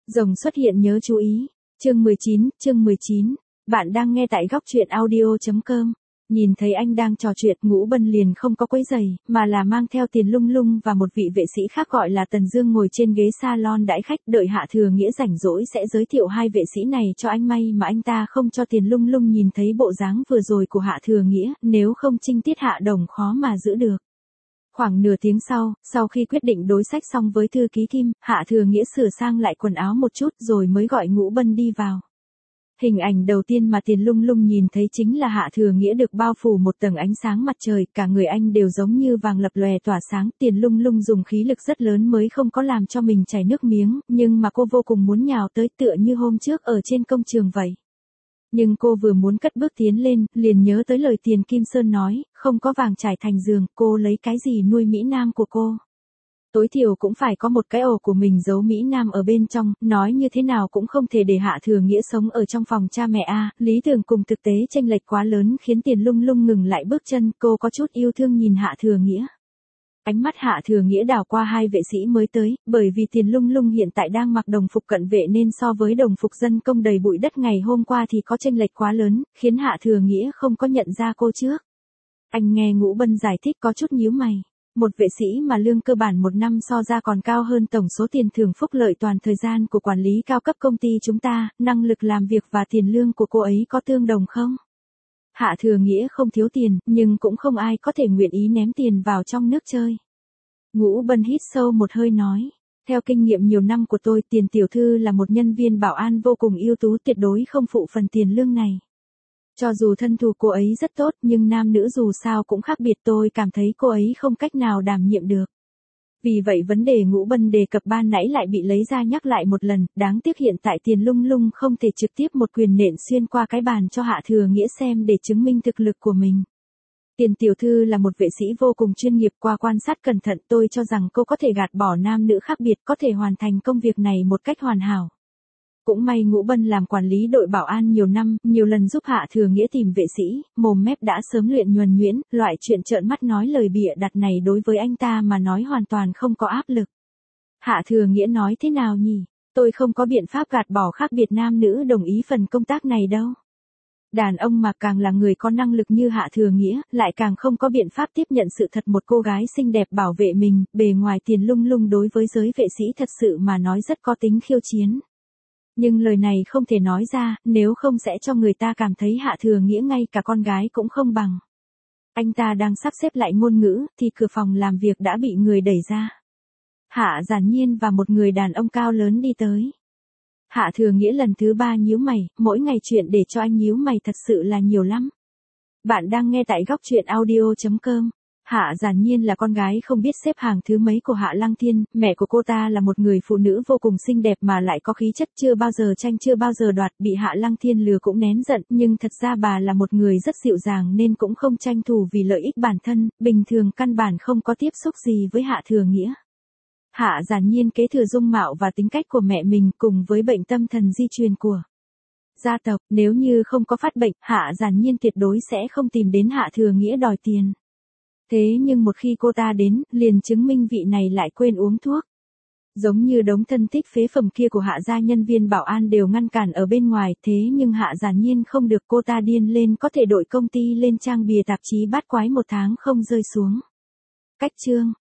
Rồng xuất hiện nhớ chú ý. Chương 19. Bạn đang nghe tại góc truyện audio.com. Nhìn thấy anh đang trò chuyện, Ngũ Bân liền không có quấy rầy, mà là mang theo Tiền Lung Lung và một vị vệ sĩ khác gọi là Tần Dương ngồi trên ghế salon đãi khách, đợi Hạ Thừa Nghĩa rảnh rỗi sẽ giới thiệu hai vệ sĩ này cho anh. May mà anh ta không cho Tiền Lung Lung nhìn thấy bộ dáng vừa rồi của Hạ Thừa Nghĩa, nếu không trinh tiết Hạ Đồng khó mà giữ được. Khoảng nửa tiếng sau khi quyết định đối sách xong với thư ký Kim, Hạ Thừa Nghĩa sửa sang lại quần áo một chút rồi mới gọi Ngũ Bân đi vào. Hình ảnh đầu tiên mà Tiền Lung Lung nhìn thấy chính là Hạ Thừa Nghĩa được bao phủ một tầng ánh sáng mặt trời, cả người anh đều giống như vàng lập lòe tỏa sáng. Tiền Lung Lung dùng khí lực rất lớn mới không có làm cho mình chảy nước miếng, nhưng mà cô vô cùng muốn nhào tới tựa như hôm trước ở trên công trường vậy. Nhưng cô vừa muốn cất bước tiến lên, liền nhớ tới lời Tiền Kim Sơn nói, không có vàng trải thành giường, cô lấy cái gì nuôi Mỹ Nam của cô. Tối thiểu cũng phải có một cái ổ của mình giấu Mỹ Nam ở bên trong, nói như thế nào cũng không thể để Hạ Thừa Nghĩa sống ở trong phòng cha mẹ a. Lý tưởng cùng thực tế chênh lệch quá lớn khiến Tiền Lung Lung ngừng lại bước chân, cô có chút yêu thương nhìn Hạ Thừa Nghĩa. Ánh mắt Hạ Thừa Nghĩa đảo qua hai vệ sĩ mới tới, bởi vì Tiền Lung Lung hiện tại đang mặc đồng phục cận vệ nên so với đồng phục dân công đầy bụi đất ngày hôm qua thì có chênh lệch quá lớn, khiến Hạ Thừa Nghĩa không có nhận ra cô trước. Anh nghe Ngũ Bân giải thích có chút nhíu mày. Một vệ sĩ mà lương cơ bản một năm so ra còn cao hơn tổng số tiền thưởng phúc lợi toàn thời gian của quản lý cao cấp công ty chúng ta, năng lực làm việc và tiền lương của cô ấy có tương đồng không? Hạ Thừa Nghĩa không thiếu tiền, nhưng cũng không ai có thể nguyện ý ném tiền vào trong nước chơi. Ngũ Bân hít sâu một hơi nói. Theo kinh nghiệm nhiều năm của tôi, Tiền tiểu thư là một nhân viên bảo an vô cùng ưu tú, tuyệt đối không phụ phần tiền lương này. Cho dù thân thủ cô ấy rất tốt nhưng nam nữ dù sao cũng khác biệt, tôi cảm thấy cô ấy không cách nào đảm nhiệm được. Vì vậy vấn đề Ngũ Bân đề cập ban nãy lại bị lấy ra nhắc lại một lần, đáng tiếc hiện tại Tiền Lung Lung không thể trực tiếp một quyền nện xuyên qua cái bàn cho Hạ Thừa Nghĩa xem để chứng minh thực lực của mình. Tiền tiểu thư là một vệ sĩ vô cùng chuyên nghiệp, qua quan sát cẩn thận tôi cho rằng cô có thể gạt bỏ nam nữ khác biệt, có thể hoàn thành công việc này một cách hoàn hảo. Cũng may Ngũ Bân làm quản lý đội bảo an nhiều năm, nhiều lần giúp Hạ Thừa Nghĩa tìm vệ sĩ, mồm mép đã sớm luyện nhuần nhuyễn, loại chuyện trợn mắt nói lời bịa đặt này đối với anh ta mà nói hoàn toàn không có áp lực. Hạ Thừa Nghĩa nói thế nào nhỉ? Tôi không có biện pháp gạt bỏ khác biệt nam nữ đồng ý phần công tác này đâu. Đàn ông mà càng là người có năng lực như Hạ Thừa Nghĩa, lại càng không có biện pháp tiếp nhận sự thật một cô gái xinh đẹp bảo vệ mình, bề ngoài Tiền Lung Lung đối với giới vệ sĩ thật sự mà nói rất có tính khiêu chiến. Nhưng lời này không thể nói ra, nếu không sẽ cho người ta cảm thấy Hạ Thừa Nghĩa ngay cả con gái cũng không bằng. Anh ta đang sắp xếp lại ngôn ngữ, thì cửa phòng làm việc đã bị người đẩy ra. Hạ Giản Nhiên và một người đàn ông cao lớn đi tới. Hạ Thừa Nghĩa lần thứ 3 nhíu mày, mỗi ngày chuyện để cho anh nhíu mày thật sự là nhiều lắm. Bạn đang nghe tại góc truyện audio.com. Hạ Giản Nhiên là con gái không biết xếp hàng thứ mấy của Hạ Lăng Thiên, mẹ của cô ta là một người phụ nữ vô cùng xinh đẹp mà lại có khí chất, chưa bao giờ tranh chưa bao giờ đoạt, bị Hạ Lăng Thiên lừa cũng nén giận, nhưng thật ra bà là một người rất dịu dàng nên cũng không tranh thủ vì lợi ích bản thân, bình thường căn bản không có tiếp xúc gì với Hạ Thừa Nghĩa. Hạ Giản Nhiên kế thừa dung mạo và tính cách của mẹ mình cùng với bệnh tâm thần di truyền của gia tộc, nếu như không có phát bệnh, Hạ Giản Nhiên tuyệt đối sẽ không tìm đến Hạ Thừa Nghĩa đòi tiền. Thế nhưng một khi cô ta đến, liền chứng minh vị này lại quên uống thuốc. Giống như đống thân thích phế phẩm kia của Hạ gia, nhân viên bảo an đều ngăn cản ở bên ngoài, thế nhưng Hạ Giản Nhiên không được, cô ta điên lên có thể đội công ty lên trang bìa tạp chí bát quái một tháng không rơi xuống. Cách chương